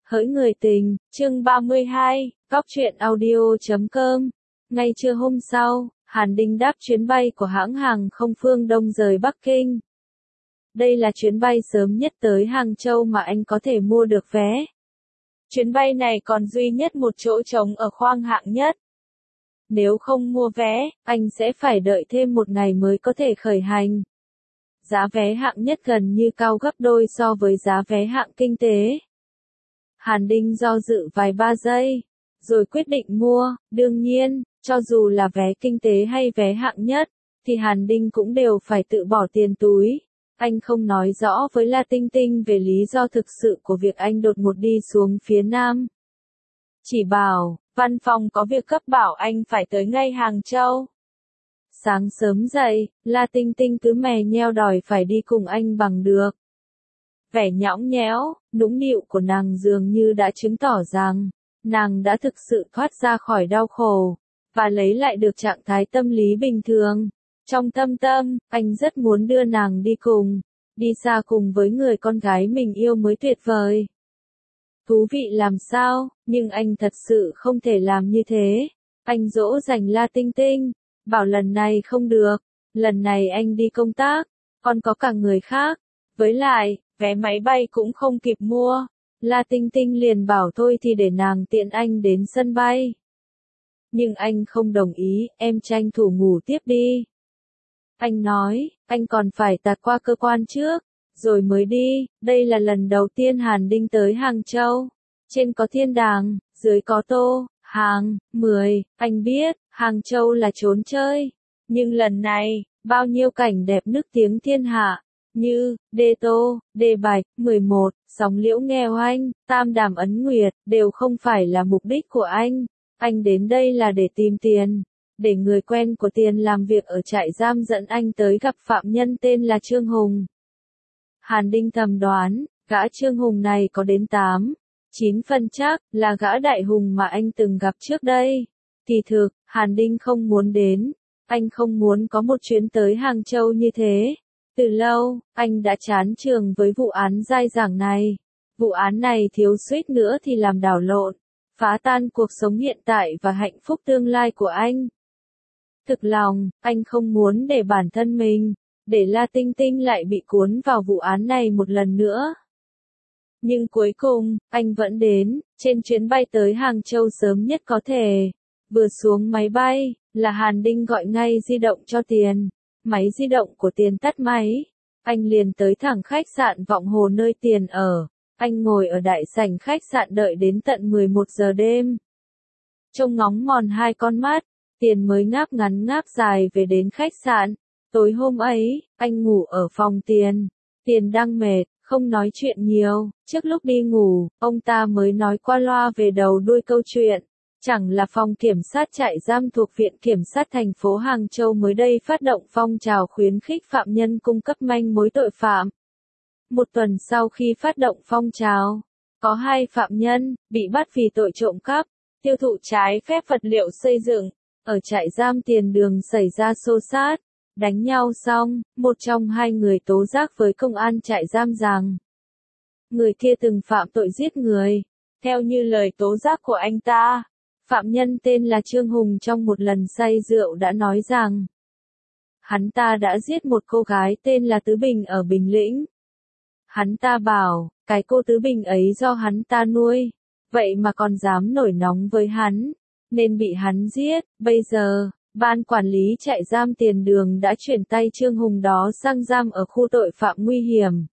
Hỡi người tình, chương 32, Góc truyện audio.com. Ngay trưa hôm sau, Hàn Đinh đáp chuyến bay của hãng hàng không Phương Đông rời Bắc Kinh. Đây là chuyến bay sớm nhất tới Hàng Châu mà anh có thể mua được vé. Chuyến bay này còn duy nhất một chỗ trống ở khoang hạng nhất. Nếu không mua vé, anh sẽ phải đợi thêm một ngày mới có thể khởi hành. Giá vé hạng nhất gần như cao gấp đôi so với giá vé hạng kinh tế. Hàn Đinh do dự vài ba giây, rồi quyết định mua. Đương nhiên, cho dù là vé kinh tế hay vé hạng nhất, thì Hàn Đinh cũng đều phải tự bỏ tiền túi. Anh không nói rõ với La Tinh Tinh về lý do thực sự của việc anh đột ngột đi xuống phía Nam. Chỉ bảo, văn phòng có việc cấp bảo anh phải tới ngay Hàng Châu. Sáng sớm dậy, La Tinh Tinh cứ mè nheo đòi phải đi cùng anh bằng được. Vẻ nhõng nhẽo, nũng nịu của nàng dường như đã chứng tỏ rằng, nàng đã thực sự thoát ra khỏi đau khổ, và lấy lại được trạng thái tâm lý bình thường. Trong thâm tâm, anh rất muốn đưa nàng đi cùng, đi xa cùng với người con gái mình yêu mới tuyệt vời. Thú vị làm sao, nhưng anh thật sự không thể làm như thế. Anh dỗ dành La Tinh Tinh, bảo lần này không được, lần này anh đi công tác, còn có cả người khác. Với lại, vé máy bay cũng không kịp mua. La Tinh Tinh liền bảo thôi thì để nàng tiện anh đến sân bay. Nhưng anh không đồng ý, em tranh thủ ngủ tiếp đi. Anh nói, anh còn phải tạt qua cơ quan trước, rồi mới đi. Đây là lần đầu tiên Hàn Đinh tới Hàng Châu. Trên có thiên đàng, dưới có tô, hàng, 10. Anh biết, Hàng Châu là trốn chơi. Nhưng lần này, bao nhiêu cảnh đẹp nức tiếng thiên hạ. Như, Đê Tô, Đê Bạch, 11, Sóng Liễu Nghe Oanh, Tam Đàm Ấn Nguyệt, đều không phải là mục đích của anh. Anh đến đây là để tìm tiền, để người quen của tiền làm việc ở trại giam dẫn anh tới gặp phạm nhân tên là Trương Hùng. Hàn Đinh thầm đoán, gã Trương Hùng này có đến 9 phần chắc là gã Đại Hùng mà anh từng gặp trước đây. Kỳ thực, Hàn Đinh không muốn đến, anh không muốn có một chuyến tới Hàng Châu như thế. Từ lâu, anh đã chán chường với vụ án dai dẳng này. Vụ án này thiếu suýt nữa thì làm đảo lộn, phá tan cuộc sống hiện tại và hạnh phúc tương lai của anh. Thực lòng, anh không muốn để bản thân mình, để La Tinh Tinh lại bị cuốn vào vụ án này một lần nữa. Nhưng cuối cùng, anh vẫn đến, trên chuyến bay tới Hàng Châu sớm nhất có thể. Vừa xuống máy bay, là Hàn Đinh gọi ngay di động cho Tiền. Máy di động của Tiền tắt máy. Anh liền tới thẳng khách sạn Vọng Hồ nơi Tiền ở. Anh ngồi ở đại sảnh khách sạn đợi đến tận 11 giờ đêm. Trông ngóng mòn hai con mắt, Tiền mới ngáp ngắn ngáp dài về đến khách sạn. Tối hôm ấy, anh ngủ ở phòng Tiền. Tiền đang mệt, không nói chuyện nhiều. Trước lúc đi ngủ, ông ta mới nói qua loa về đầu đuôi câu chuyện. Chẳng là phòng kiểm sát trại giam thuộc Viện Kiểm sát thành phố Hàng Châu mới đây phát động phong trào khuyến khích phạm nhân cung cấp manh mối tội phạm. Một tuần sau khi phát động phong trào, có 2 phạm nhân bị bắt vì tội trộm cắp, tiêu thụ trái phép vật liệu xây dựng. Ở trại giam Tiền Đường xảy ra xô xát, đánh nhau xong, một trong 2 người tố giác với công an trại giam rằng người kia từng phạm tội giết người. Theo như lời tố giác của anh ta, phạm nhân tên là Trương Hùng trong một lần say rượu đã nói rằng hắn ta đã giết một cô gái tên là Tứ Bình ở Bình Lĩnh. Hắn ta bảo, cái cô Tứ Bình ấy do hắn ta nuôi, vậy mà còn dám nổi nóng với hắn, nên bị hắn giết. Bây giờ, ban quản lý trại giam Tiền Đường đã chuyển tay Trương Hùng đó sang giam ở khu tội phạm nguy hiểm.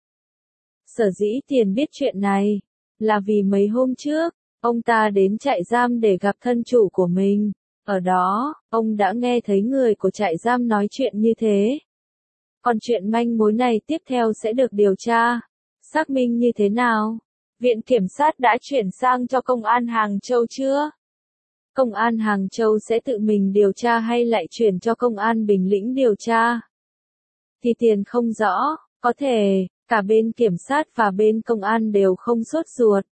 Sở dĩ Tiền biết chuyện này, là vì mấy hôm trước, ông ta đến trại giam để gặp thân chủ của mình. Ở đó, ông đã nghe thấy người của trại giam nói chuyện như thế. Còn chuyện manh mối này tiếp theo sẽ được điều tra, xác minh như thế nào? Viện Kiểm sát đã chuyển sang cho Công an Hàng Châu chưa? Công an Hàng Châu sẽ tự mình điều tra hay lại chuyển cho Công an Bình Lĩnh điều tra? Thì Tiền không rõ, có thể, cả bên kiểm sát và bên công an đều không sốt ruột.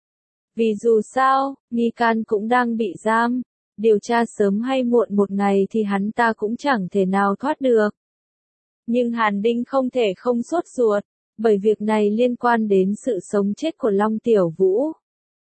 Vì dù sao, nghi can cũng đang bị giam, điều tra sớm hay muộn một ngày thì hắn ta cũng chẳng thể nào thoát được. Nhưng Hàn Đinh không thể không sốt ruột, bởi việc này liên quan đến sự sống chết của Long Tiểu Vũ.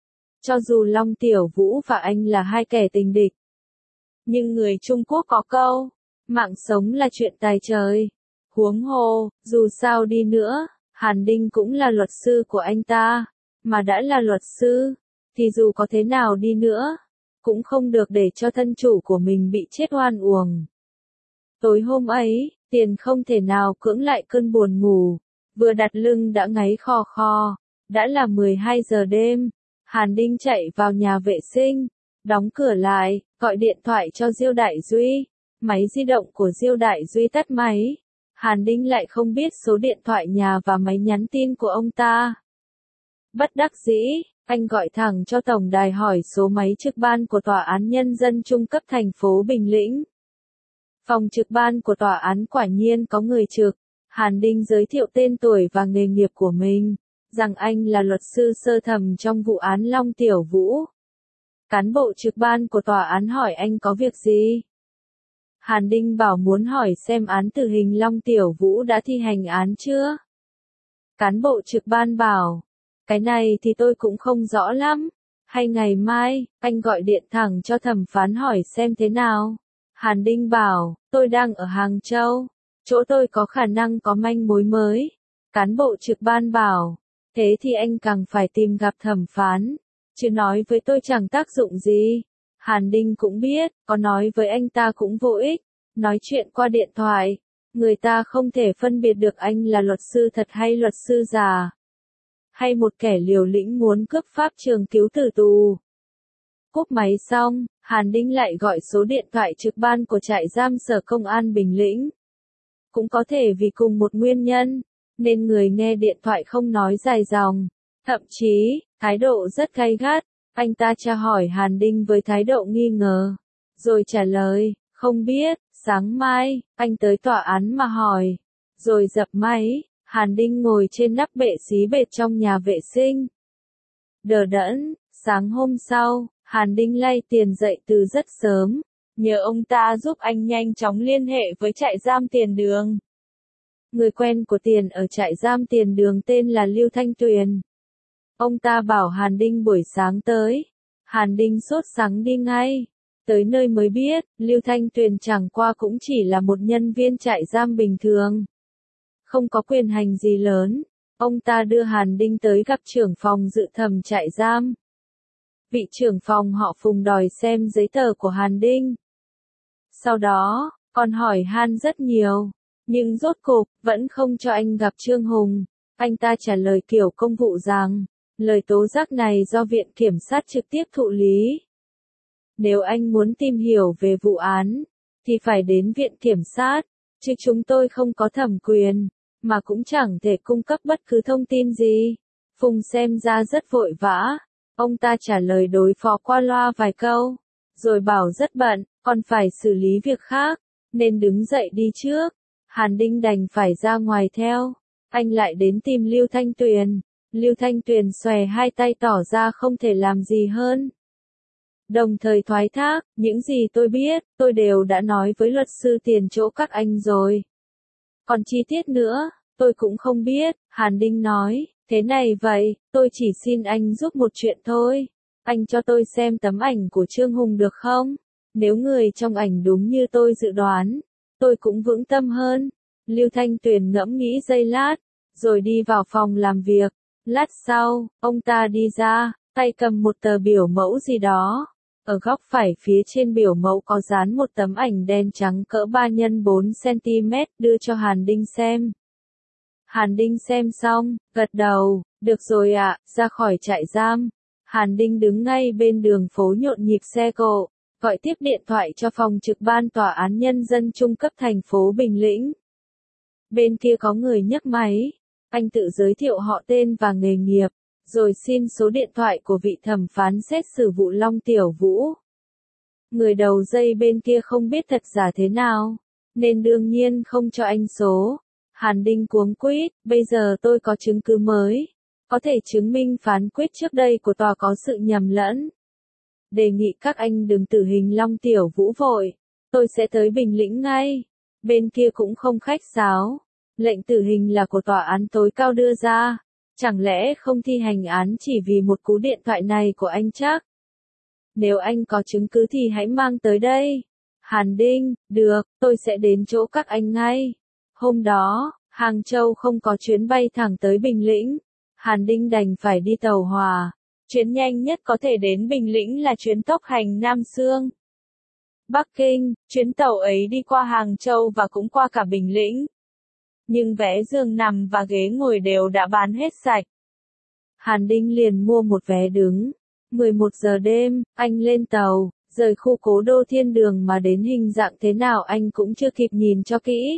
Cho dù Long Tiểu Vũ và anh là hai kẻ tình địch. Nhưng người Trung Quốc có câu, mạng sống là chuyện tài trời. Huống hồ, dù sao đi nữa, Hàn Đinh cũng là luật sư của anh ta. Mà đã là luật sư, thì dù có thế nào đi nữa, cũng không được để cho thân chủ của mình bị chết oan uổng. Tối hôm ấy, Tiền không thể nào cưỡng lại cơn buồn ngủ, vừa đặt lưng đã ngáy khò khò. Đã là 12 giờ đêm, Hàn Đinh chạy vào nhà vệ sinh, đóng cửa lại, gọi điện thoại cho Diêu Đại Duy. Máy di động của Diêu Đại Duy tắt máy. Hàn Đinh lại không biết số điện thoại nhà và máy nhắn tin của ông ta. Bất đắc dĩ, anh gọi thẳng cho tổng đài hỏi số máy trực ban của Tòa án Nhân dân Trung cấp thành phố Bình Lĩnh. Phòng trực ban của tòa án quả nhiên có người trực. Hàn Đinh giới thiệu tên tuổi và nghề nghiệp của mình, rằng anh là luật sư sơ thẩm trong vụ án Long Tiểu Vũ. Cán bộ trực ban của tòa án hỏi anh có việc gì? Hàn Đinh bảo muốn hỏi xem án tử hình Long Tiểu Vũ đã thi hành án chưa? Cán bộ trực ban bảo, cái này thì tôi cũng không rõ lắm. Hay ngày mai, anh gọi điện thẳng cho thẩm phán hỏi xem thế nào. Hàn Đinh bảo, tôi đang ở Hàng Châu, chỗ tôi có khả năng có manh mối mới. Cán bộ trực ban bảo, thế thì anh càng phải tìm gặp thẩm phán, chứ nói với tôi chẳng tác dụng gì. Hàn Đinh cũng biết, có nói với anh ta cũng vô ích, nói chuyện qua điện thoại, người ta không thể phân biệt được anh là luật sư thật hay luật sư giả, hay một kẻ liều lĩnh muốn cướp pháp trường cứu tử tù. Cúp máy xong, Hàn Đinh lại gọi số điện thoại trực ban của trại giam Sở Công an Bình Lĩnh. Cũng có thể vì cùng một nguyên nhân, nên người nghe điện thoại không nói dài dòng, thậm chí, thái độ rất gay gắt. Anh ta tra hỏi Hàn Đinh với thái độ nghi ngờ, rồi trả lời, không biết, sáng mai, anh tới tòa án mà hỏi. Rồi dập máy, Hàn Đinh ngồi trên nắp bệ xí bệt trong nhà vệ sinh. Đờ đẫn, sáng hôm sau, Hàn Đinh lay Tiền dậy từ rất sớm, nhờ ông ta giúp anh nhanh chóng liên hệ với trại giam Tiền Đường. Người quen của Tiền ở trại giam Tiền Đường tên là Lưu Thanh Tuyền. Ông ta bảo Hàn Đinh buổi sáng tới. Hàn Đinh sốt sắng đi ngay. Tới nơi mới biết, Lưu Thanh Tuyền chẳng qua cũng chỉ là một nhân viên trại giam bình thường. Không có quyền hành gì lớn. Ông ta đưa Hàn Đinh tới gặp trưởng phòng dự thẩm trại giam. Vị trưởng phòng họ Phùng đòi xem giấy tờ của Hàn Đinh. Sau đó, còn hỏi han rất nhiều. Nhưng rốt cục, vẫn không cho anh gặp Trương Hùng. Anh ta trả lời kiểu công vụ rằng, lời tố giác này do Viện Kiểm sát trực tiếp thụ lý. Nếu anh muốn tìm hiểu về vụ án, thì phải đến Viện Kiểm sát, chứ chúng tôi không có thẩm quyền, mà cũng chẳng thể cung cấp bất cứ thông tin gì. Phùng xem ra rất vội vã. Ông ta trả lời đối phó qua loa vài câu, rồi bảo rất bận, còn phải xử lý việc khác, nên đứng dậy đi trước. Hàn Đinh đành phải ra ngoài theo. Anh lại đến tìm Lưu Thanh Tuyền. Lưu Thanh Tuyền xòe hai tay tỏ ra không thể làm gì hơn. Đồng thời thoái thác, những gì tôi biết, tôi đều đã nói với luật sư Tiền chỗ các anh rồi. Còn chi tiết nữa, tôi cũng không biết, Hàn Đinh nói, thế này vậy, tôi chỉ xin anh giúp một chuyện thôi. Anh cho tôi xem tấm ảnh của Trương Hùng được không? Nếu người trong ảnh đúng như tôi dự đoán, tôi cũng vững tâm hơn. Lưu Thanh Tuyền ngẫm nghĩ giây lát, rồi đi vào phòng làm việc. Lát sau, ông ta đi ra, tay cầm một tờ biểu mẫu gì đó. Ở góc phải phía trên biểu mẫu có dán một tấm ảnh đen trắng cỡ 3 x 4 cm đưa cho Hàn Đinh xem. Hàn Đinh xem xong, gật đầu, được rồi ạ, ra khỏi trại giam. Hàn Đinh đứng ngay bên đường phố nhộn nhịp xe cộ, gọi tiếp điện thoại cho phòng trực ban tòa án nhân dân trung cấp thành phố Bình Lĩnh. Bên kia có người nhấc máy, anh tự giới thiệu họ tên và nghề nghiệp, rồi xin số điện thoại của vị thẩm phán xét xử vụ Long Tiểu Vũ. Người đầu dây bên kia không biết thật giả thế nào, nên đương nhiên không cho anh số. Hàn Đinh cuống quýt, bây giờ tôi có chứng cứ mới, có thể chứng minh phán quyết trước đây của tòa có sự nhầm lẫn. Đề nghị các anh đừng tử hình Long Tiểu Vũ vội, tôi sẽ tới Bình Lĩnh ngay. Bên kia cũng không khách sáo, lệnh tử hình là của tòa án tối cao đưa ra, Chẳng lẽ không thi hành án chỉ vì một cú điện thoại này của anh chắc? Nếu anh có chứng cứ thì hãy mang tới đây. Hàn Đinh, được, tôi sẽ đến chỗ các anh ngay. Hôm đó, Hàng Châu không có chuyến bay thẳng tới Bình Lĩnh. Hàn Đinh đành phải đi tàu hỏa. Chuyến nhanh nhất có thể đến Bình Lĩnh là chuyến tốc hành Nam Xương, Bắc Kinh. Chuyến tàu ấy đi qua Hàng Châu và cũng qua cả Bình Lĩnh. Nhưng vé giường nằm và ghế ngồi đều đã bán hết sạch. Hàn Đinh liền mua một vé đứng. 11 giờ đêm, anh lên tàu, rời khu cố đô thiên đường mà đến hình dạng thế nào anh cũng chưa kịp nhìn cho kỹ.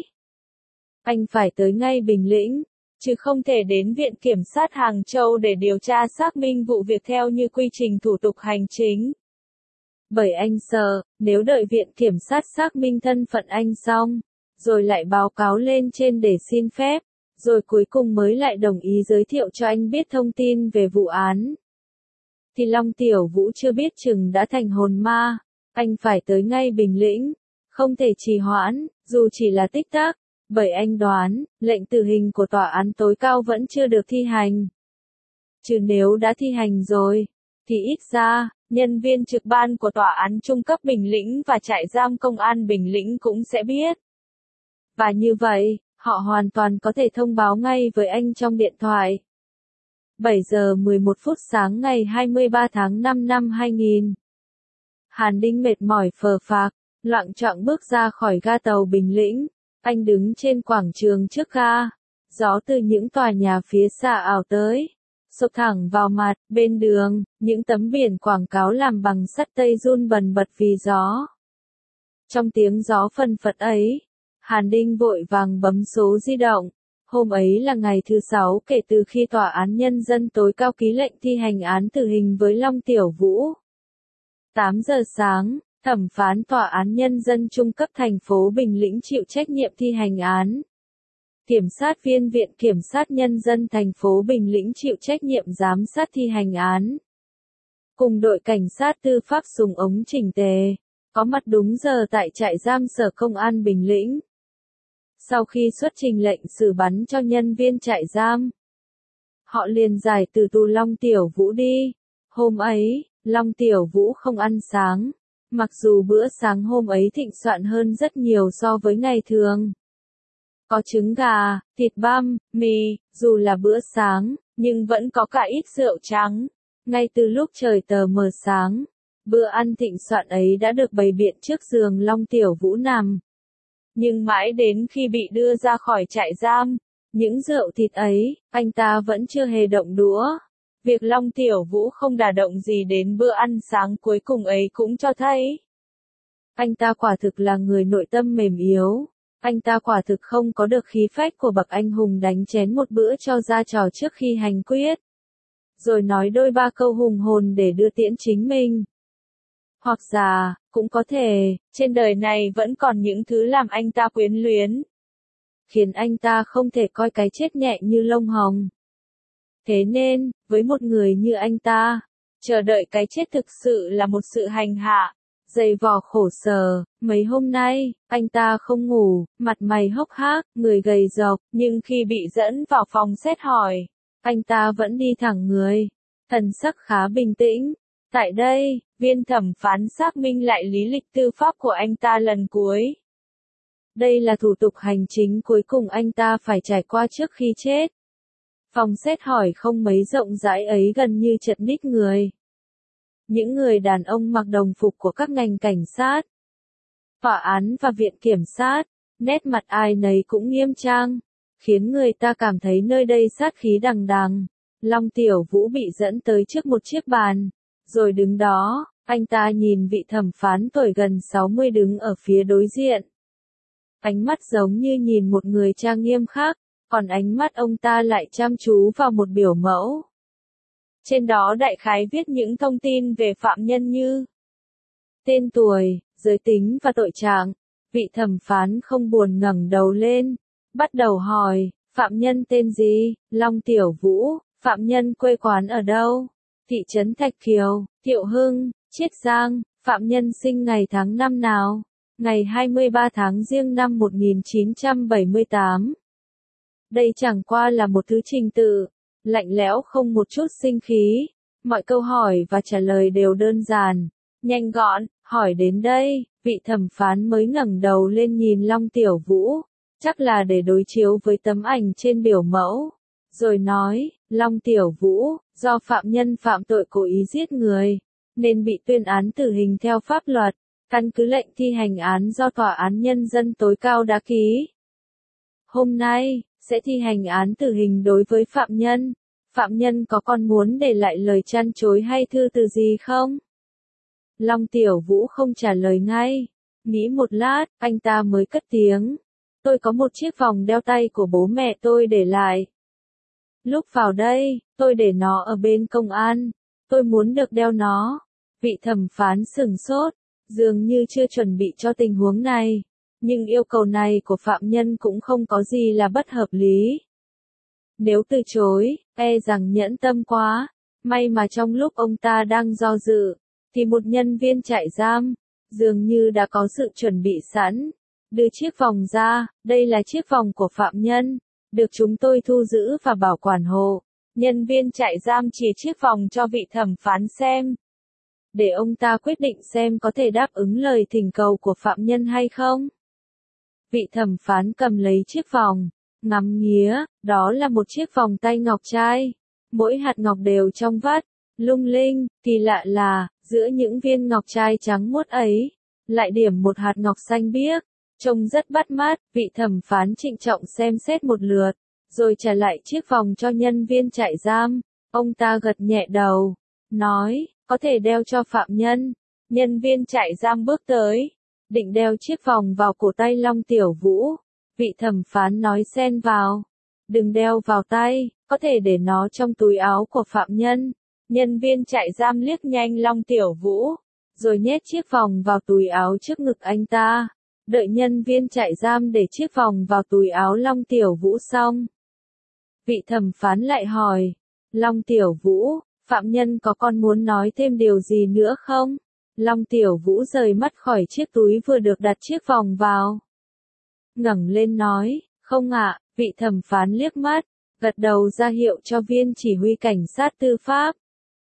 Anh phải tới ngay Bình Lĩnh, chứ không thể đến Viện Kiểm sát Hàng Châu để điều tra xác minh vụ việc theo như quy trình thủ tục hành chính. Bởi anh sợ, nếu đợi Viện Kiểm sát xác minh thân phận anh xong, rồi lại báo cáo lên trên để xin phép, rồi cuối cùng mới lại đồng ý giới thiệu cho anh biết thông tin về vụ án, thì Long Tiểu Vũ chưa biết chừng đã thành hồn ma. Anh phải tới ngay Bình Lĩnh, không thể trì hoãn, dù chỉ là tích tắc, bởi anh đoán, lệnh tử hình của tòa án tối cao vẫn chưa được thi hành. Chứ nếu đã thi hành rồi, thì ít ra, nhân viên trực ban của tòa án trung cấp Bình Lĩnh và trại giam công an Bình Lĩnh cũng sẽ biết. Và như vậy, họ hoàn toàn có thể thông báo ngay với anh trong điện thoại. 7 giờ 11 phút sáng ngày 23 tháng 5 năm 2000. Hàn Đinh mệt mỏi phờ phạc, loạng choạng bước ra khỏi ga tàu Bình Lĩnh. Anh đứng trên quảng trường trước ga. Gió từ những tòa nhà phía xa ảo tới, xộc thẳng vào mặt. Bên đường, những tấm biển quảng cáo làm bằng sắt tây run bần bật vì gió. Trong tiếng gió phần phật ấy, Hàn Đinh vội vàng bấm số di động. Hôm ấy là ngày thứ 6 kể từ khi Tòa án Nhân dân tối cao ký lệnh thi hành án tử hình với Long Tiểu Vũ. 8 giờ sáng, thẩm phán Tòa án Nhân dân trung cấp thành phố Bình Lĩnh chịu trách nhiệm thi hành án. Kiểm sát viên Viện Kiểm sát Nhân dân thành phố Bình Lĩnh chịu trách nhiệm giám sát thi hành án. Cùng đội cảnh sát tư pháp súng ống chỉnh tề, có mặt đúng giờ tại trại giam Sở Công an Bình Lĩnh. Sau khi xuất trình lệnh xử bắn cho nhân viên trại giam, họ liền giải từ tù Long Tiểu Vũ đi. Hôm ấy, Long Tiểu Vũ không ăn sáng, mặc dù bữa sáng hôm ấy thịnh soạn hơn rất nhiều so với ngày thường. Có trứng gà, thịt băm, mì, dù là bữa sáng, nhưng vẫn có cả ít rượu trắng. Ngay từ lúc trời tờ mờ sáng, bữa ăn thịnh soạn ấy đã được bày biện trước giường Long Tiểu Vũ nằm. Nhưng mãi đến khi bị đưa ra khỏi trại giam, những rượu thịt ấy, anh ta vẫn chưa hề động đũa. Việc Long Tiểu Vũ không đả động gì đến bữa ăn sáng cuối cùng ấy cũng cho thấy anh ta quả thực là người nội tâm mềm yếu. Anh ta quả thực không có được khí phách của bậc anh hùng đánh chén một bữa cho ra trò trước khi hành quyết, rồi nói đôi ba câu hùng hồn để đưa tiễn chính mình. Hoặc giả, cũng có thể, trên đời này vẫn còn những thứ làm anh ta quyến luyến, khiến anh ta không thể coi cái chết nhẹ như lông hồng. Thế nên, với một người như anh ta, chờ đợi cái chết thực sự là một sự hành hạ, dày vò khổ sở. Mấy hôm nay, anh ta không ngủ, mặt mày hốc hác, người gầy rộc, nhưng khi bị dẫn vào phòng xét hỏi, anh ta vẫn đi thẳng người, thần sắc khá bình tĩnh. Tại đây, viên thẩm phán xác minh lại lý lịch tư pháp của anh ta lần cuối. Đây là thủ tục hành chính cuối cùng anh ta phải trải qua trước khi chết. Phòng xét hỏi không mấy rộng rãi ấy gần như chật ních người. Những người đàn ông mặc đồng phục của các ngành cảnh sát, tòa án và viện kiểm sát, nét mặt ai nấy cũng nghiêm trang, khiến người ta cảm thấy nơi đây sát khí đằng đằng. Long Tiểu Vũ bị dẫn tới trước một chiếc bàn, rồi đứng đó, anh ta nhìn vị thẩm phán tuổi gần 60 đứng ở phía đối diện. Ánh mắt giống như nhìn một người trang nghiêm khác, còn ánh mắt ông ta lại chăm chú vào một biểu mẫu. Trên đó đại khái viết những thông tin về phạm nhân như tên tuổi, giới tính và tội trạng. Vị thẩm phán không buồn ngẩng đầu lên, bắt đầu hỏi, phạm nhân tên gì? Long Tiểu Vũ. Phạm nhân quê quán ở đâu? Thị trấn Thạch Kiều, Thiệu Hưng, Chiết Giang. Phạm nhân sinh ngày tháng năm nào? Ngày 23 tháng Giêng năm 1978. Đây chẳng qua là một thứ trình tự, lạnh lẽo không một chút sinh khí. Mọi câu hỏi và trả lời đều đơn giản, nhanh gọn. Hỏi đến đây, vị thẩm phán mới ngẩng đầu lên nhìn Long Tiểu Vũ, chắc là để đối chiếu với tấm ảnh trên biểu mẫu. Rồi nói, Long Tiểu Vũ, do phạm nhân phạm tội cố ý giết người, nên bị tuyên án tử hình theo pháp luật, căn cứ lệnh thi hành án do Tòa án Nhân dân tối cao đã ký. Hôm nay, sẽ thi hành án tử hình đối với phạm nhân. Phạm nhân có còn muốn để lại lời trăn trối hay thư từ gì không? Long Tiểu Vũ không trả lời ngay. Nghĩ một lát, anh ta mới cất tiếng. Tôi có một chiếc vòng đeo tay của bố mẹ tôi để lại. Lúc vào đây, tôi để nó ở bên công an. Tôi muốn được đeo nó. Vị thẩm phán sửng sốt, dường như chưa chuẩn bị cho tình huống này. Nhưng yêu cầu này của phạm nhân cũng không có gì là bất hợp lý. Nếu từ chối, e rằng nhẫn tâm quá. May mà trong lúc ông ta đang do dự, thì một nhân viên trại giam, dường như đã có sự chuẩn bị sẵn, đưa chiếc vòng ra. Đây là chiếc vòng của phạm nhân, được chúng tôi thu giữ và bảo quản hộ. Nhân viên trại giam chỉ chiếc vòng cho vị thẩm phán xem, để ông ta quyết định xem có thể đáp ứng lời thỉnh cầu của phạm nhân hay không. Vị thẩm phán cầm lấy chiếc vòng, ngắm nghía, đó là một chiếc vòng tay ngọc trai. Mỗi hạt ngọc đều trong vắt, lung linh. Kỳ lạ là, giữa những viên ngọc trai trắng muốt ấy, lại điểm một hạt ngọc xanh biếc, trông rất bắt mắt. Vị thẩm phán trịnh trọng xem xét một lượt, rồi trả lại chiếc vòng cho nhân viên trại giam. Ông ta gật nhẹ đầu, nói, có thể đeo cho phạm nhân. Nhân viên trại giam bước tới, định đeo chiếc vòng vào cổ tay Long Tiểu Vũ. Vị thẩm phán nói xen vào, đừng đeo vào tay, có thể để nó trong túi áo của phạm nhân. Nhân viên trại giam liếc nhanh Long Tiểu Vũ, rồi nhét chiếc vòng vào túi áo trước ngực anh ta. Đợi nhân viên trại giam để chiếc vòng vào túi áo Long Tiểu Vũ xong, vị thẩm phán lại hỏi, Long Tiểu Vũ, phạm nhân có còn muốn nói thêm điều gì nữa không? Long Tiểu Vũ rời mắt khỏi chiếc túi vừa được đặt chiếc vòng vào, ngẩng lên nói, không ạ. Vị thẩm phán liếc mắt, gật đầu ra hiệu cho viên chỉ huy cảnh sát tư pháp,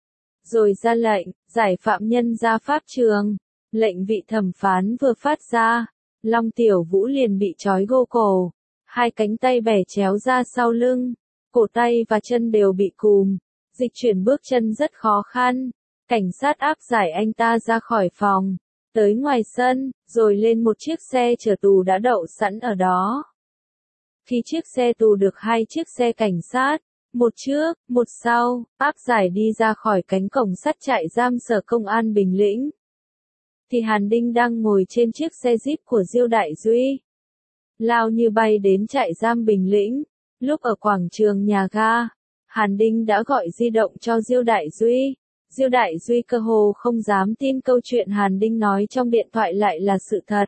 rồi ra lệnh, giải phạm nhân ra pháp trường. Lệnh vị thẩm phán vừa phát ra, Long Tiểu Vũ liền bị trói gô cổ, hai cánh tay bẻ chéo ra sau lưng, cổ tay và chân đều bị cùm, dịch chuyển bước chân rất khó khăn. Cảnh sát áp giải anh ta ra khỏi phòng, tới ngoài sân, rồi lên một chiếc xe chở tù đã đậu sẵn ở đó. Khi chiếc xe tù được hai chiếc xe cảnh sát, một trước, một sau, áp giải đi ra khỏi cánh cổng sắt trại giam sở công an Bình Lĩnh, thì Hàn Đinh đang ngồi trên chiếc xe Jeep của Diêu Đại Duy, lao như bay đến trại giam Bình Lĩnh. Lúc ở quảng trường nhà ga, Hàn Đinh đã gọi di động cho Diêu Đại Duy. Diêu Đại Duy cơ hồ không dám tin câu chuyện Hàn Đinh nói trong điện thoại lại là sự thật.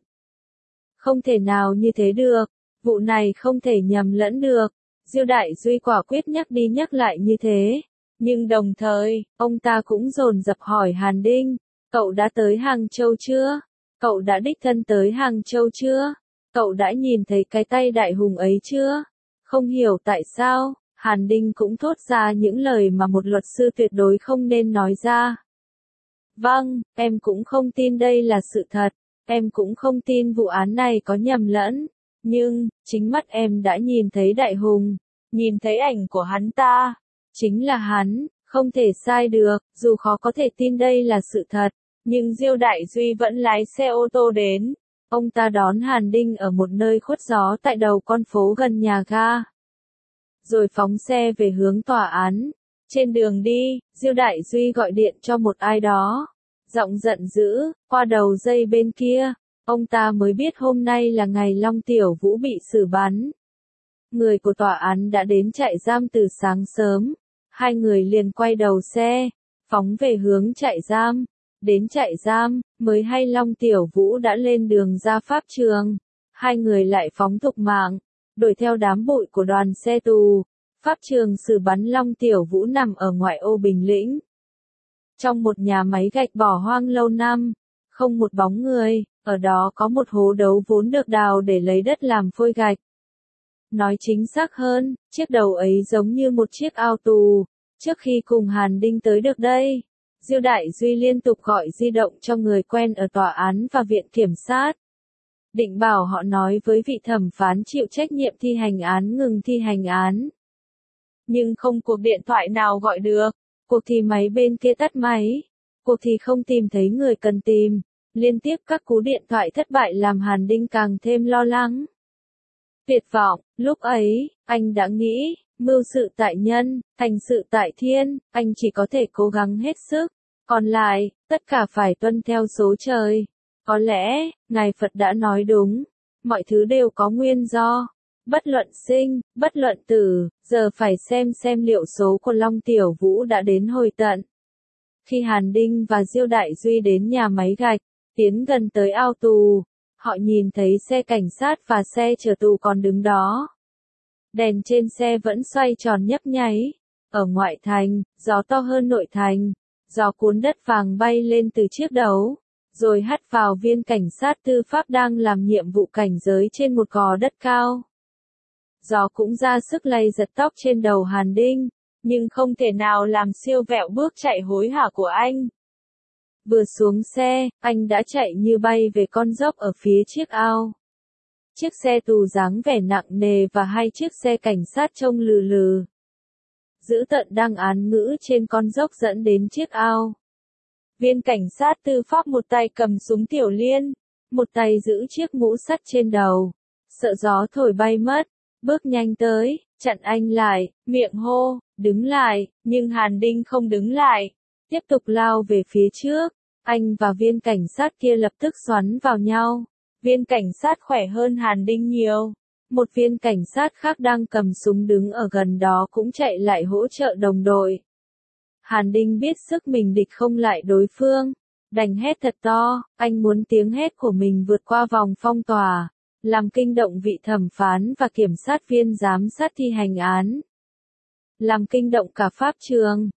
Không thể nào như thế được, vụ này không thể nhầm lẫn được. Diêu Đại Duy quả quyết nhắc đi nhắc lại như thế. Nhưng đồng thời, ông ta cũng dồn dập hỏi Hàn Đinh, cậu đã tới Hàng Châu chưa? Cậu đã đích thân tới Hàng Châu chưa? Cậu đã nhìn thấy cái tay đại hùng ấy chưa? Không hiểu tại sao, Hàn Đinh cũng thốt ra những lời mà một luật sư tuyệt đối không nên nói ra. Vâng, em cũng không tin đây là sự thật, em cũng không tin vụ án này có nhầm lẫn, nhưng, chính mắt em đã nhìn thấy đại hùng, nhìn thấy ảnh của hắn ta, chính là hắn, không thể sai được. Dù khó có thể tin đây là sự thật, nhưng Diêu Đại Duy vẫn lái xe ô tô đến. Ông ta đón Hàn Đinh ở một nơi khuất gió tại đầu con phố gần nhà ga, rồi phóng xe về hướng tòa án. Trên đường đi, Diêu Đại Duy gọi điện cho một ai đó, giọng giận dữ. Qua đầu dây bên kia, ông ta mới biết hôm nay là ngày Long Tiểu Vũ bị xử bắn. Người của tòa án đã đến trại giam từ sáng sớm. Hai người liền quay đầu xe, phóng về hướng trại giam. Đến trại giam, mới hay Long Tiểu Vũ đã lên đường ra pháp trường. Hai người lại phóng thục mạng, đuổi theo đám bụi của đoàn xe tù. Pháp trường xử bắn Long Tiểu Vũ nằm ở ngoại ô Bình Lĩnh, trong một nhà máy gạch bỏ hoang lâu năm, không một bóng người. Ở đó có một hố đấu vốn được đào để lấy đất làm phôi gạch. Nói chính xác hơn, chiếc đầu ấy giống như một chiếc ao tù. Trước khi cùng Hàn Đinh tới được đây, Diêu Đại Duy liên tục gọi di động cho người quen ở tòa án và viện kiểm sát. Định bảo họ nói với vị thẩm phán chịu trách nhiệm thi hành án ngừng thi hành án. Nhưng không cuộc điện thoại nào gọi được, cuộc thì máy bên kia tắt máy, cuộc thì không tìm thấy người cần tìm. Liên tiếp các cú điện thoại thất bại làm Hàn Đinh càng thêm lo lắng. Tuyệt vọng, lúc ấy, anh đã nghĩ, mưu sự tại nhân, thành sự tại thiên, anh chỉ có thể cố gắng hết sức. Còn lại, tất cả phải tuân theo số trời. Có lẽ, Ngài Phật đã nói đúng, mọi thứ đều có nguyên do. Bất luận sinh, bất luận tử, giờ phải xem liệu số của Long Tiểu Vũ đã đến hồi tận. Khi Hàn Đinh và Diêu Đại Duy đến nhà máy gạch, tiến gần tới ao tù, họ nhìn thấy xe cảnh sát và xe chở tù còn đứng đó. Đèn trên xe vẫn xoay tròn nhấp nháy. Ở ngoại thành, gió to hơn nội thành, gió cuốn đất vàng bay lên từ chiếc đấu, rồi hắt vào viên cảnh sát tư pháp đang làm nhiệm vụ cảnh giới trên một gò đất cao. Gió cũng ra sức lay giật tóc trên đầu Hàn Đinh, nhưng không thể nào làm siêu vẹo bước chạy hối hả của anh. Vừa xuống xe, anh đã chạy như bay về con dốc ở phía chiếc ao. Chiếc xe tù dáng vẻ nặng nề và hai chiếc xe cảnh sát trông lừ lừ. Dữ tợn đang án ngữ trên con dốc dẫn đến chiếc ao. Viên cảnh sát tư pháp một tay cầm súng tiểu liên, một tay giữ chiếc mũ sắt trên đầu. Sợ gió thổi bay mất, bước nhanh tới, chặn anh lại, miệng hô, đứng lại, nhưng Hàn Đinh không đứng lại. Tiếp tục lao về phía trước, anh và viên cảnh sát kia lập tức xoắn vào nhau. Viên cảnh sát khỏe hơn Hàn Đinh nhiều. Một viên cảnh sát khác đang cầm súng đứng ở gần đó cũng chạy lại hỗ trợ đồng đội. Hàn Đinh biết sức mình địch không lại đối phương, đành hét thật to, anh muốn tiếng hét của mình vượt qua vòng phong tỏa, làm kinh động vị thẩm phán và kiểm sát viên giám sát thi hành án. Làm kinh động cả pháp trường.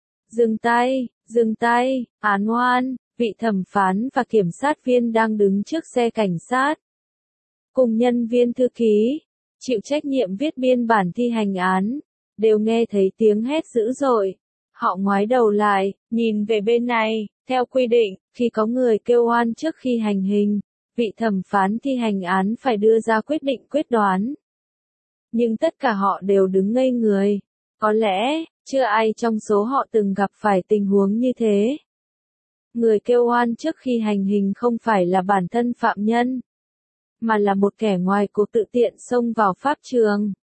Dừng tay, án oan, vị thẩm phán và kiểm sát viên đang đứng trước xe cảnh sát. Cùng nhân viên thư ký, chịu trách nhiệm viết biên bản thi hành án, đều nghe thấy tiếng hét dữ dội. Họ ngoái đầu lại, nhìn về bên này, theo quy định, khi có người kêu oan trước khi hành hình, vị thẩm phán thi hành án phải đưa ra quyết định quyết đoán. Nhưng tất cả họ đều đứng ngây người. Có lẽ, chưa ai trong số họ từng gặp phải tình huống như thế. Người kêu oan trước khi hành hình không phải là bản thân phạm nhân, mà là một kẻ ngoài cuộc tự tiện xông vào pháp trường.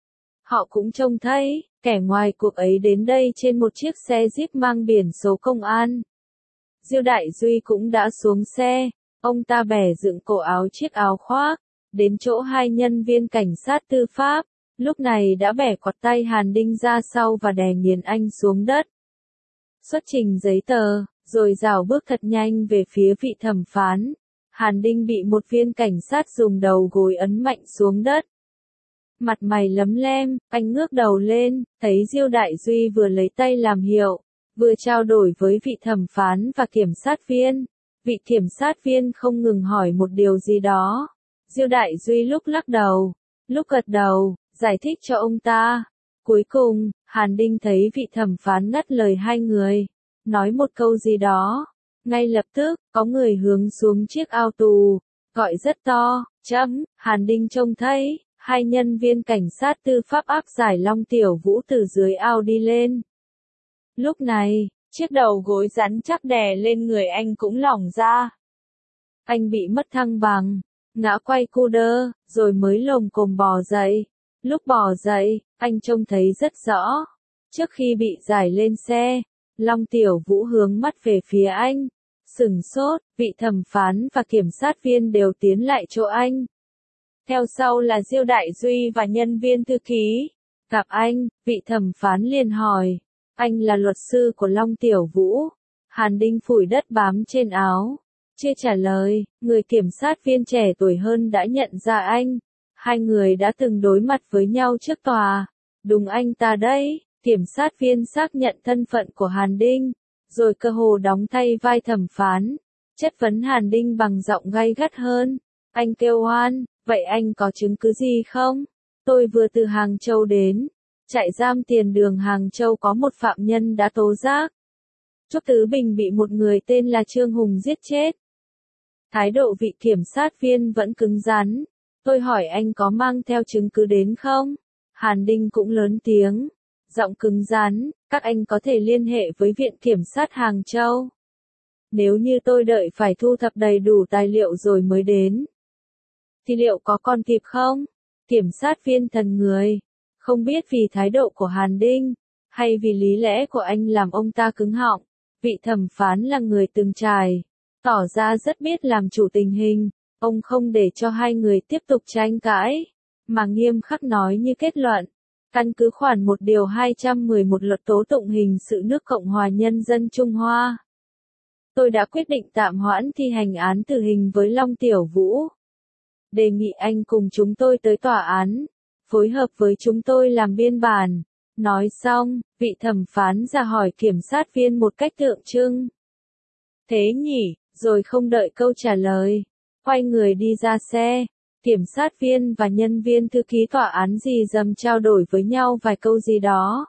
Họ cũng trông thấy, kẻ ngoài cuộc ấy đến đây trên một chiếc xe Jeep mang biển số công an. Diêu Đại Duy cũng đã xuống xe, ông ta bẻ dựng cổ áo chiếc áo khoác, đến chỗ hai nhân viên cảnh sát tư pháp, lúc này đã bẻ quạt tay Hàn Đinh ra sau và đè nghiền anh xuống đất. Xuất trình giấy tờ, rồi rảo bước thật nhanh về phía vị thẩm phán. Hàn Đinh bị một viên cảnh sát dùng đầu gối ấn mạnh xuống đất. Mặt mày lấm lem, anh ngước đầu lên, thấy Diêu Đại Duy vừa lấy tay làm hiệu, vừa trao đổi với vị thẩm phán và kiểm sát viên. Vị kiểm sát viên không ngừng hỏi một điều gì đó. Diêu Đại Duy lúc lắc đầu, lúc gật đầu, giải thích cho ông ta. Cuối cùng, Hàn Đinh thấy vị thẩm phán ngắt lời hai người, nói một câu gì đó. Ngay lập tức, có người hướng xuống chiếc ao tù, gọi rất to, Hàn Đinh trông thấy, hai nhân viên cảnh sát tư pháp áp giải Long Tiểu Vũ từ dưới ao đi lên. Lúc này, chiếc đầu gối rắn chắc đè lên người anh cũng lỏng ra. Anh bị mất thăng bằng, ngã quay cu đơ, rồi mới lồm cồm bò dậy. Lúc bò dậy, anh trông thấy rất rõ. Trước khi bị giải lên xe, Long Tiểu Vũ hướng mắt về phía anh. Sửng sốt, vị thẩm phán và kiểm sát viên đều tiến lại chỗ anh. Theo sau là Diêu Đại Duy và nhân viên thư ký. Gặp anh, vị thẩm phán liền hỏi. Anh là luật sư của Long Tiểu Vũ. Hàn Đinh phủi đất bám trên áo. Chưa trả lời, người kiểm sát viên trẻ tuổi hơn đã nhận ra anh. Hai người đã từng đối mặt với nhau trước tòa. Đúng anh ta đấy, kiểm sát viên xác nhận thân phận của Hàn Đinh, rồi cơ hồ đóng thay vai thẩm phán. Chất vấn Hàn Đinh bằng giọng gay gắt hơn. Anh kêu oan, vậy anh có chứng cứ gì không? Tôi vừa từ Hàng Châu đến. Trại giam Tiền Đường Hàng Châu có một phạm nhân đã tố giác. Trúc Tứ Bình bị một người tên là Trương Hùng giết chết. Thái độ vị kiểm sát viên vẫn cứng rắn. Tôi hỏi anh có mang theo chứng cứ đến không? Hàn Đinh cũng lớn tiếng. Giọng cứng rắn, các anh có thể liên hệ với Viện Kiểm sát Hàng Châu. Nếu như tôi đợi phải thu thập đầy đủ tài liệu rồi mới đến, thì liệu có còn kịp không? Kiểm sát viên thần người. Không biết vì thái độ của Hàn Đinh, hay vì lý lẽ của anh làm ông ta cứng họng. Vị thẩm phán là người từng trải, tỏ ra rất biết làm chủ tình hình. Ông không để cho hai người tiếp tục tranh cãi, mà nghiêm khắc nói như kết luận. Căn cứ khoản 1 điều 211 Luật Tố tụng hình sự nước Cộng hòa Nhân dân Trung Hoa, tôi đã quyết định tạm hoãn thi hành án tử hình với Long Tiểu Vũ. Đề nghị anh cùng chúng tôi tới tòa án, phối hợp với chúng tôi làm biên bản. Nói xong, vị thẩm phán ra hỏi kiểm sát viên một cách tượng trưng. Thế nhỉ, rồi không đợi câu trả lời. Quay người đi ra xe. Kiểm sát viên và nhân viên thư ký tòa án dì dầm trao đổi với nhau vài câu gì đó.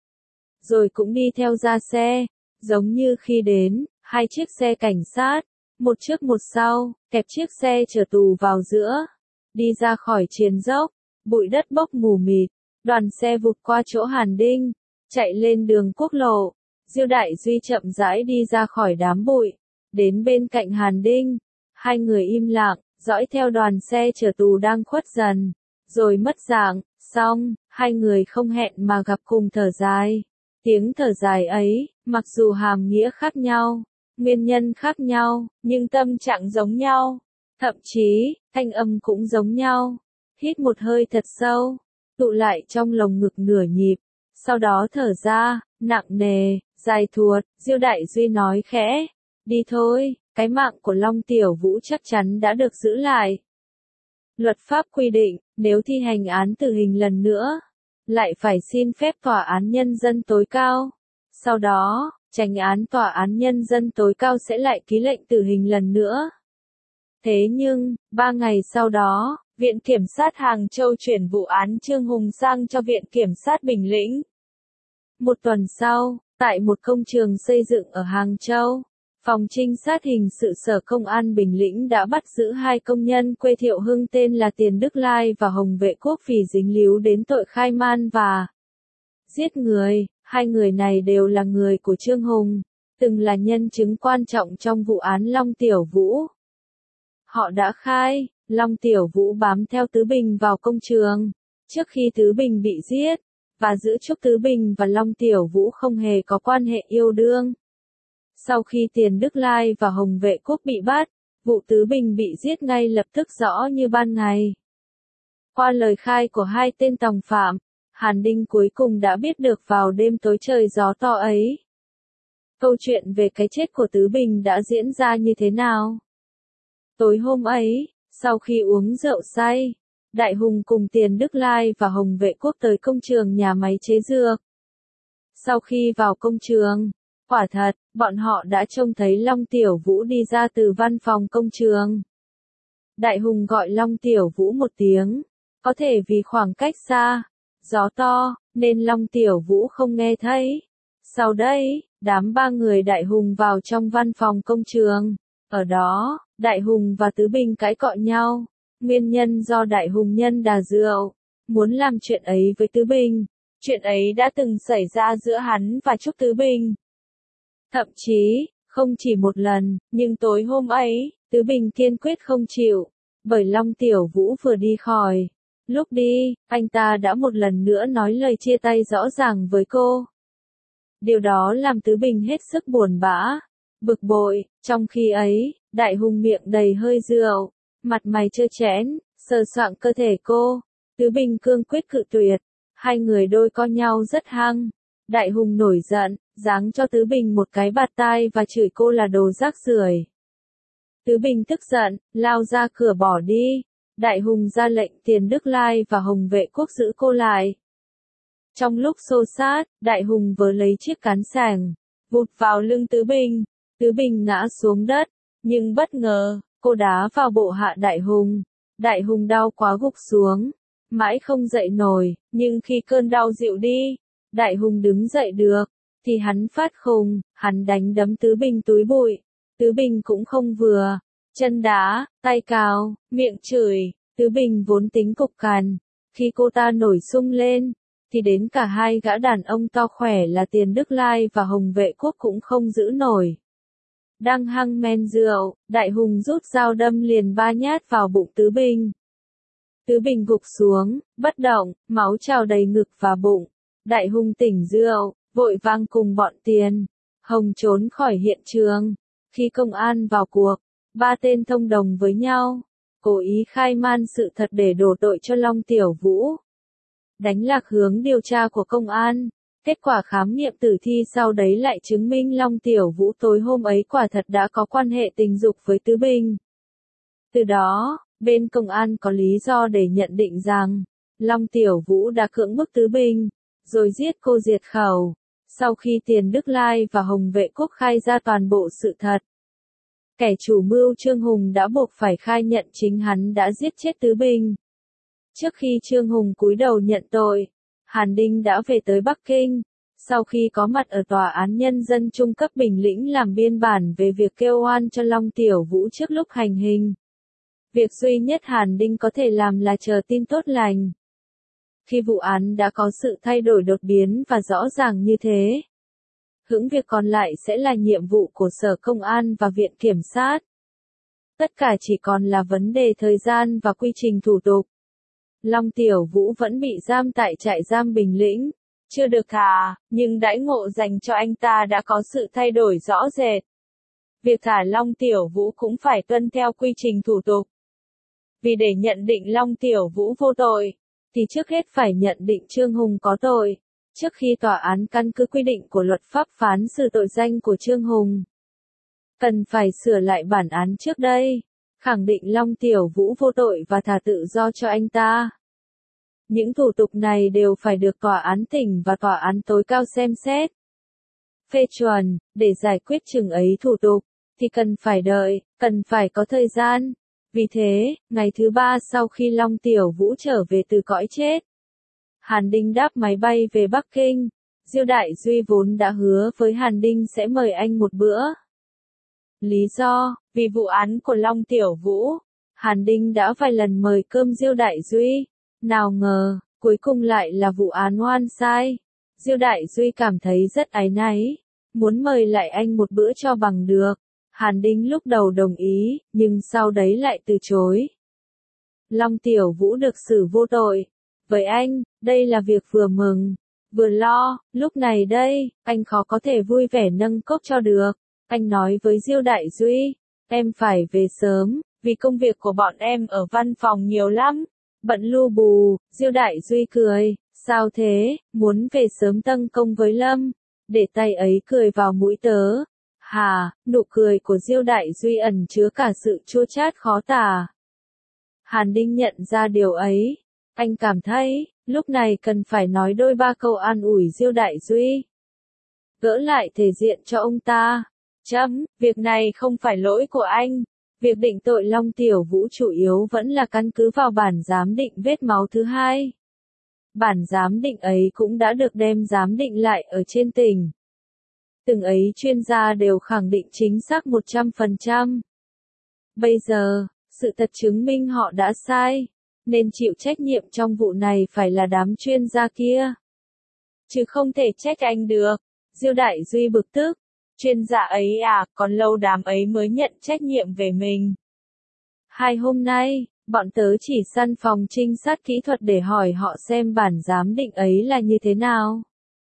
Rồi cũng đi theo ra xe. Giống như khi đến, hai chiếc xe cảnh sát, một trước một sau, kẹp chiếc xe chở tù vào giữa. Đi ra khỏi triền dốc, bụi đất bốc mù mịt. Đoàn xe vụt qua chỗ Hàn Đinh, chạy lên đường quốc lộ. Diêu Đại Duy chậm rãi đi ra khỏi đám bụi, đến bên cạnh Hàn Đinh. Hai người im lặng, dõi theo đoàn xe chở tù đang khuất dần, rồi mất dạng. Xong, hai người không hẹn mà gặp cùng thở dài. Tiếng thở dài ấy, mặc dù hàm nghĩa khác nhau, nguyên nhân khác nhau, nhưng tâm trạng giống nhau. Thậm chí, thanh âm cũng giống nhau. Hít một hơi thật sâu, tụ lại trong lồng ngực nửa nhịp, sau đó thở ra, nặng nề, dài thuột. Diêu Đại Duy nói khẽ, đi thôi, cái mạng của Long Tiểu Vũ chắc chắn đã được giữ lại. Luật pháp quy định, nếu thi hành án tử hình lần nữa, lại phải xin phép tòa án nhân dân tối cao. Sau đó, chánh án tòa án nhân dân tối cao sẽ lại ký lệnh tử hình lần nữa. Thế nhưng, 3 ngày sau đó, Viện Kiểm sát Hàng Châu chuyển vụ án Trương Hùng sang cho Viện Kiểm sát Bình Lĩnh. Một tuần sau, tại một công trường xây dựng ở Hàng Châu, Phòng Trinh sát Hình sự Sở Công an Bình Lĩnh đã bắt giữ hai công nhân quê Thiệu Hưng tên là Tiền Đức Lai và Hồng Vệ Quốc vì dính líu đến tội khai man và giết người. Hai người này đều là người của Trương Hùng, từng là nhân chứng quan trọng trong vụ án Long Tiểu Vũ. Họ đã khai, Long Tiểu Vũ bám theo Tứ Bình vào công trường, trước khi Tứ Bình bị giết, và giữ Trúc Tứ Bình và Long Tiểu Vũ không hề có quan hệ yêu đương. Sau khi Tiền Đức Lai và Hồng Vệ Quốc bị bắt, vụ Tứ Bình bị giết ngay lập tức rõ như ban ngày. Qua lời khai của hai tên tòng phạm, Hàn Đinh cuối cùng đã biết được vào đêm tối trời gió to ấy, câu chuyện về cái chết của Tứ Bình đã diễn ra như thế nào. Tối hôm ấy, sau khi uống rượu say, Đại Hùng cùng Tiền Đức Lai và Hồng Vệ Quốc tới công trường nhà máy chế dược. Sau khi vào công trường, quả thật, bọn họ đã trông thấy Long Tiểu Vũ đi ra từ văn phòng công trường. Đại Hùng gọi Long Tiểu Vũ một tiếng, có thể vì khoảng cách xa, gió to, nên Long Tiểu Vũ không nghe thấy. Sau đây, đám ba người Đại Hùng vào trong văn phòng công trường. Ở đó, Đại Hùng và Tứ Bình cãi cọ nhau. Nguyên nhân do Đại Hùng nhân đà rượu, muốn làm chuyện ấy với Tứ Bình. Chuyện ấy đã từng xảy ra giữa hắn và Trúc Tứ Bình. Thậm chí, không chỉ một lần, nhưng tối hôm ấy, Tứ Bình kiên quyết không chịu, bởi Long Tiểu Vũ vừa đi khỏi. Lúc đi, anh ta đã một lần nữa nói lời chia tay rõ ràng với cô. Điều đó làm Tứ Bình hết sức buồn bã, bực bội. Trong khi ấy, Đại Hùng miệng đầy hơi rượu, mặt mày trơ trẽn, sờ soạng cơ thể cô. Tứ Bình cương quyết cự tuyệt. Hai người đôi co nhau rất hăng. Đại Hùng nổi giận, giáng cho Tứ Bình một cái bạt tai và chửi cô là đồ rác rưởi. Tứ Bình tức giận, lao ra cửa bỏ đi. Đại Hùng ra lệnh Tiền Đức Lai và Hồng Vệ Quốc giữ cô lại. Trong lúc xô xát, Đại Hùng vớ lấy chiếc cán sàng, vụt vào lưng Tứ Bình. Tứ Bình ngã xuống đất, nhưng bất ngờ, cô đá vào bộ hạ Đại Hùng. Đại Hùng đau quá gục xuống, mãi không dậy nổi, nhưng khi cơn đau dịu đi, Đại Hùng đứng dậy được, thì hắn phát khùng, hắn đánh đấm Tứ Bình túi bụi. Tứ Bình cũng không vừa, chân đá, tay cào, miệng chửi. Tứ Bình vốn tính cục cằn, khi cô ta nổi sung lên, thì đến cả hai gã đàn ông to khỏe là Tiền Đức Lai và Hồng Vệ Quốc cũng không giữ nổi. Đang hăng men rượu, Đại Hùng rút dao đâm liền 3 nhát vào bụng Tứ Bình. Tứ Bình gục xuống, bất động, máu trào đầy ngực và bụng. Đại Hùng tỉnh rượu, vội vàng cùng bọn Tiền, Hồng trốn khỏi hiện trường. Khi công an vào cuộc, 3 tên thông đồng với nhau, cố ý khai man sự thật để đổ tội cho Long Tiểu Vũ. Đánh lạc hướng điều tra của công an, kết quả khám nghiệm tử thi sau đấy lại chứng minh Long Tiểu Vũ tối hôm ấy quả thật đã có quan hệ tình dục với Tứ Bình. Từ đó, bên công an có lý do để nhận định rằng, Long Tiểu Vũ đã cưỡng bức Tứ Bình, rồi giết cô diệt khẩu. Sau khi Tiền Đức Lai và Hồng Vệ Quốc khai ra toàn bộ sự thật, kẻ chủ mưu Trương Hùng đã buộc phải khai nhận chính hắn đã giết chết Tứ Bình. Trước khi Trương Hùng cúi đầu nhận tội, Hàn Đinh đã về tới Bắc Kinh, sau khi có mặt ở Tòa án Nhân dân Trung cấp Bình Lĩnh làm biên bản về việc kêu oan cho Long Tiểu Vũ trước lúc hành hình. Việc duy nhất Hàn Đinh có thể làm là chờ tin tốt lành. Khi vụ án đã có sự thay đổi đột biến và rõ ràng như thế, những việc còn lại sẽ là nhiệm vụ của Sở Công an và Viện Kiểm sát. Tất cả chỉ còn là vấn đề thời gian và quy trình thủ tục. Long Tiểu Vũ vẫn bị giam tại trại giam Bình Lĩnh, chưa được thả, nhưng đãi ngộ dành cho anh ta đã có sự thay đổi rõ rệt. Việc thả Long Tiểu Vũ cũng phải tuân theo quy trình thủ tục. Vì để nhận định Long Tiểu Vũ vô tội, thì trước hết phải nhận định Trương Hùng có tội, trước khi tòa án căn cứ quy định của luật pháp phán xử tội danh của Trương Hùng. Cần phải sửa lại bản án trước đây, khẳng định Long Tiểu Vũ vô tội và thả tự do cho anh ta. Những thủ tục này đều phải được tòa án tỉnh và tòa án tối cao xem xét, phê chuẩn. Để giải quyết chừng ấy thủ tục, thì cần phải đợi, cần phải có thời gian. Vì thế, ngày thứ 3 sau khi Long Tiểu Vũ trở về từ cõi chết, Hàn Đinh đáp máy bay về Bắc Kinh. Diêu Đại Duy vốn đã hứa với Hàn Đinh sẽ mời anh một bữa. Lý do, vì vụ án của Long Tiểu Vũ, Hàn Đinh đã vài lần mời cơm Diêu Đại Duy. Nào ngờ, cuối cùng lại là vụ án oan sai. Diêu Đại Duy cảm thấy rất áy náy, muốn mời lại anh một bữa cho bằng được. Hàn Đinh lúc đầu đồng ý, nhưng sau đấy lại từ chối. Long Tiểu Vũ được xử vô tội. Với anh, đây là việc vừa mừng, vừa lo. Lúc này đây, anh khó có thể vui vẻ nâng cốc cho được. Anh nói với Diêu Đại Duy, em phải về sớm, vì công việc của bọn em ở văn phòng nhiều lắm. Bận lu bù. Diêu Đại Duy cười, sao thế, muốn về sớm tăng công với Lâm, để tay ấy cười vào mũi tớ. Hà, nụ cười của Diêu Đại Duy ẩn chứa cả sự chua chát khó tả. Hàn Đinh nhận ra điều ấy, anh cảm thấy, lúc này cần phải nói đôi ba câu an ủi Diêu Đại Duy. Gỡ lại thể diện cho ông ta. Việc này không phải lỗi của anh. Việc định tội Long Tiểu Vũ chủ yếu vẫn là căn cứ vào bản giám định vết máu thứ hai. Bản giám định ấy cũng đã được đem giám định lại ở trên tỉnh. Từng ấy chuyên gia đều khẳng định chính xác 100%. Bây giờ, sự thật chứng minh họ đã sai, nên chịu trách nhiệm trong vụ này phải là đám chuyên gia kia, chứ không thể trách anh được. Diêu Đại Duy bực tức. Chuyên gia ấy à, còn lâu đám ấy mới nhận trách nhiệm về mình. 2 hôm nay, bọn tớ chỉ săn phòng trinh sát kỹ thuật để hỏi họ xem bản giám định ấy là như thế nào.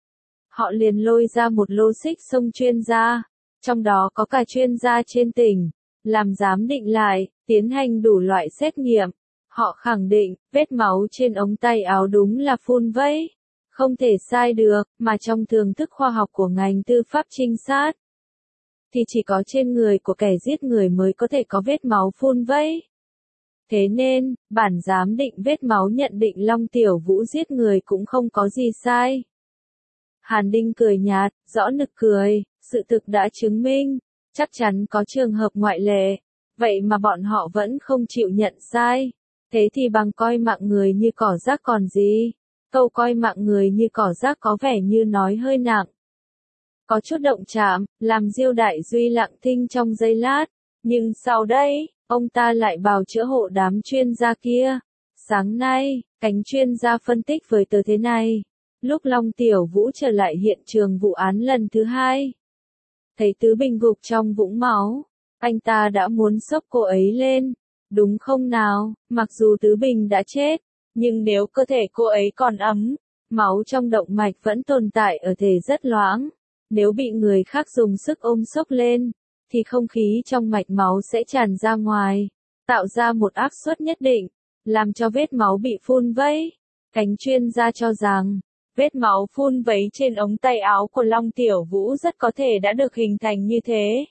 Họ liền lôi ra một lô xích sông chuyên gia, trong đó có cả chuyên gia trên tỉnh, làm giám định lại, tiến hành đủ loại xét nghiệm. Họ khẳng định, vết máu trên ống tay áo đúng là phun vẫy, không thể sai được, mà trong thường thức khoa học của ngành tư pháp trinh sát, thì chỉ có trên người của kẻ giết người mới có thể có vết máu phun vẫy. Thế nên, bản giám định vết máu nhận định Long Tiểu Vũ giết người cũng không có gì sai. Hàn Đinh cười nhạt, rõ nực cười, sự thực đã chứng minh, chắc chắn có trường hợp ngoại lệ, vậy mà bọn họ vẫn không chịu nhận sai. Thế thì bằng coi mạng người như cỏ rác còn gì? Câu coi mạng người như cỏ rác có vẻ như nói hơi nặng. Có chút động chạm, làm Diêu Đại Duy lặng thinh trong giây lát. Nhưng sau đây, ông ta lại bào chữa hộ đám chuyên gia kia. Sáng nay, cánh chuyên gia phân tích với tớ thế này. Lúc Long Tiểu Vũ trở lại hiện trường vụ án lần thứ 2. Thấy Tứ Bình gục trong vũng máu. Anh ta đã muốn xốc cô ấy lên. Đúng không nào, mặc dù Tứ Bình đã chết. Nhưng nếu cơ thể cô ấy còn ấm, máu trong động mạch vẫn tồn tại ở thể rất loãng. Nếu bị người khác dùng sức ôm xốc lên, thì không khí trong mạch máu sẽ tràn ra ngoài, tạo ra một áp suất nhất định, làm cho vết máu bị phun vấy. Cánh chuyên gia cho rằng, vết máu phun vấy trên ống tay áo của Long Tiểu Vũ rất có thể đã được hình thành như thế.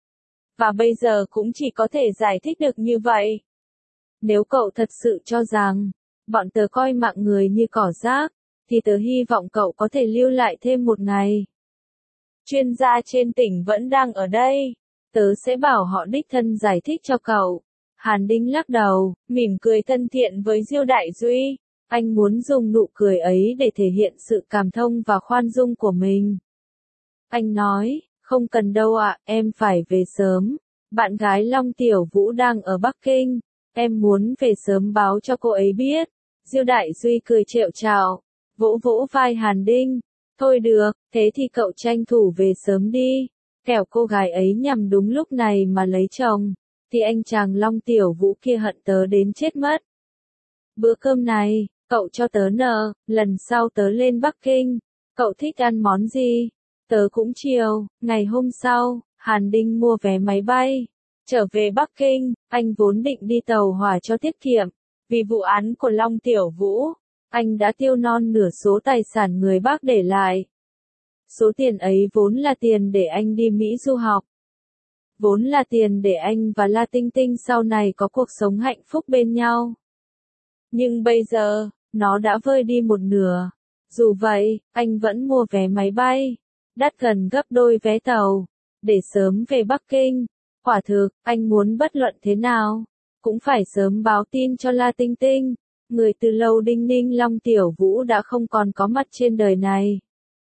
Và bây giờ cũng chỉ có thể giải thích được như vậy. Nếu cậu thật sự cho rằng, bọn tớ coi mạng người như cỏ rác, thì tớ hy vọng cậu có thể lưu lại thêm một ngày. Chuyên gia trên tỉnh vẫn đang ở đây. Tớ sẽ bảo họ đích thân giải thích cho cậu. Hàn Đinh lắc đầu, mỉm cười thân thiện với Diêu Đại Duy. Anh muốn dùng nụ cười ấy để thể hiện sự cảm thông và khoan dung của mình. Anh nói, không cần đâu ạ, em phải về sớm. Bạn gái Long Tiểu Vũ đang ở Bắc Kinh. Em muốn về sớm báo cho cô ấy biết. Diêu Đại Duy cười trêu chào, vỗ vỗ vai Hàn Đinh. Thôi được, thế thì cậu tranh thủ về sớm đi. Kẻo cô gái ấy nhằm đúng lúc này mà lấy chồng, thì anh chàng Long Tiểu Vũ kia hận tớ đến chết mất. Bữa cơm này, cậu cho tớ nợ, lần sau tớ lên Bắc Kinh, cậu thích ăn món gì? Tớ cũng chiều. Ngày hôm sau, Hàn Đinh mua vé máy bay. Trở về Bắc Kinh, anh vốn định đi tàu hỏa cho tiết kiệm. Vì vụ án của Long Tiểu Vũ, anh đã tiêu non nửa số tài sản người Bác để lại. Số tiền ấy vốn là tiền để anh đi Mỹ du học. Vốn là tiền để anh và La Tinh Tinh sau này có cuộc sống hạnh phúc bên nhau. Nhưng bây giờ, nó đã vơi đi một nửa. Dù vậy, anh vẫn mua vé máy bay, đắt gần gấp đôi vé tàu, để sớm về Bắc Kinh. Quả thực, anh muốn bất luận thế nào, cũng phải sớm báo tin cho La Tinh Tinh. Người từ lâu đinh ninh Long Tiểu Vũ đã không còn có mặt trên đời này.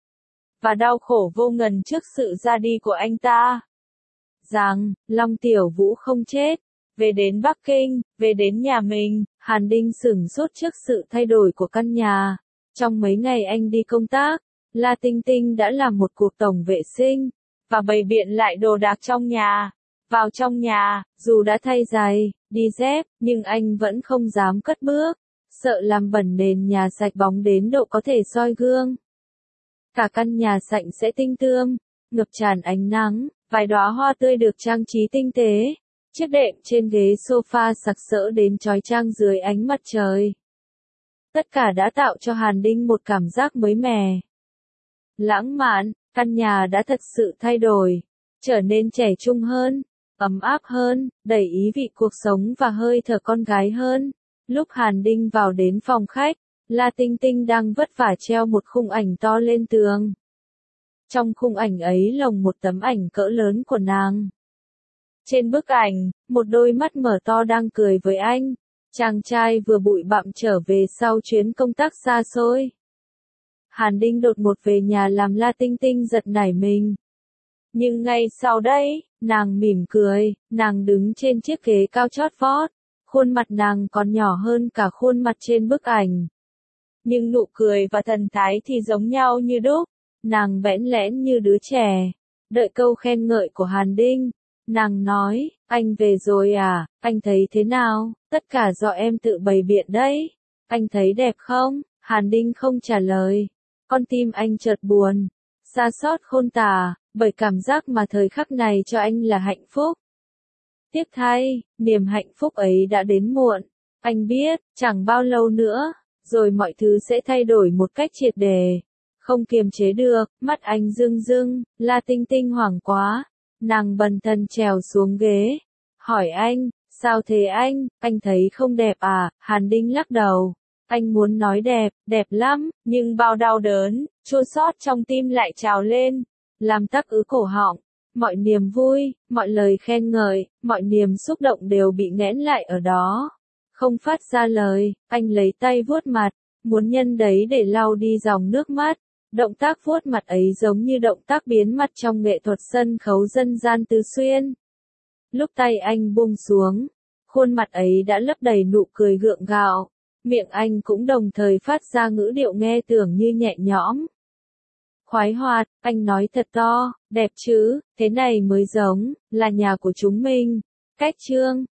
Và đau khổ vô ngần trước sự ra đi của anh ta. Rằng, Long Tiểu Vũ không chết. Về đến Bắc Kinh, về đến nhà mình, Hàn Đinh sửng sốt trước sự thay đổi của căn nhà. Trong mấy ngày anh đi công tác, La Tinh Tinh đã làm một cuộc tổng vệ sinh, và bày biện lại đồ đạc trong nhà. Vào trong nhà, dù đã thay giày, đi dép, nhưng anh vẫn không dám cất bước. Sợ làm bẩn nền nhà sạch bóng đến độ có thể soi gương. Cả căn nhà sạch sẽ tinh tươm, ngập tràn ánh nắng, vài đóa hoa tươi được trang trí tinh tế. Chiếc đệm trên ghế sofa sặc sỡ đến chói chang dưới ánh mặt trời. Tất cả đã tạo cho Hàn Đinh một cảm giác mới mẻ. Lãng mạn, căn nhà đã thật sự thay đổi, trở nên trẻ trung hơn, ấm áp hơn, đầy ý vị cuộc sống và hơi thở con gái hơn. Lúc Hàn Đinh vào đến phòng khách, La Tinh Tinh đang vất vả treo một khung ảnh to lên tường. Trong khung ảnh ấy lồng một tấm ảnh cỡ lớn của nàng. Trên bức ảnh, một đôi mắt mở to đang cười với anh. Chàng trai vừa bụi bặm trở về sau chuyến công tác xa xôi. Hàn Đinh đột ngột về nhà làm La Tinh Tinh giật nảy mình. Nhưng ngay sau đây, nàng mỉm cười, nàng đứng trên chiếc ghế cao chót vót. Khuôn mặt nàng còn nhỏ hơn cả khuôn mặt trên bức ảnh. Nhưng nụ cười và thần thái thì giống nhau như đúc. Nàng bẽn lẽn như đứa trẻ. Đợi câu khen ngợi của Hàn Đinh. Nàng nói, anh về rồi à, anh thấy thế nào, tất cả do em tự bày biện đấy. Anh thấy đẹp không? Hàn Đinh không trả lời. Con tim anh chợt buồn, sa sót khôn tả, bởi cảm giác mà thời khắc này cho anh là hạnh phúc. Tiếc thay, niềm hạnh phúc ấy đã đến muộn. Anh biết, chẳng bao lâu nữa, rồi mọi thứ sẽ thay đổi một cách triệt để. Không kiềm chế được, mắt anh rưng rưng, La Tinh Tinh hoảng quá. Nàng bần thần trèo xuống ghế. Hỏi anh, sao thế anh thấy không đẹp à? Hàn Đinh lắc đầu. Anh muốn nói đẹp, đẹp lắm, nhưng bao đau đớn, chua xót trong tim lại trào lên, làm tắc ứ cổ họng. Mọi niềm vui, mọi lời khen ngợi, mọi niềm xúc động đều bị nghẽn lại ở đó. không phát ra lời, anh lấy tay vuốt mặt, muốn nhân đấy để lau đi dòng nước mắt. Động tác vuốt mặt ấy giống như động tác biến mặt trong nghệ thuật sân khấu dân gian tứ xuyên. Lúc tay anh buông xuống, khuôn mặt ấy đã lấp đầy nụ cười gượng gạo, miệng anh cũng đồng thời phát ra ngữ điệu nghe tưởng như nhẹ nhõm. Khoái hoạt, anh nói thật to, đẹp chứ, thế này mới giống, là nhà của chúng mình. Cách chương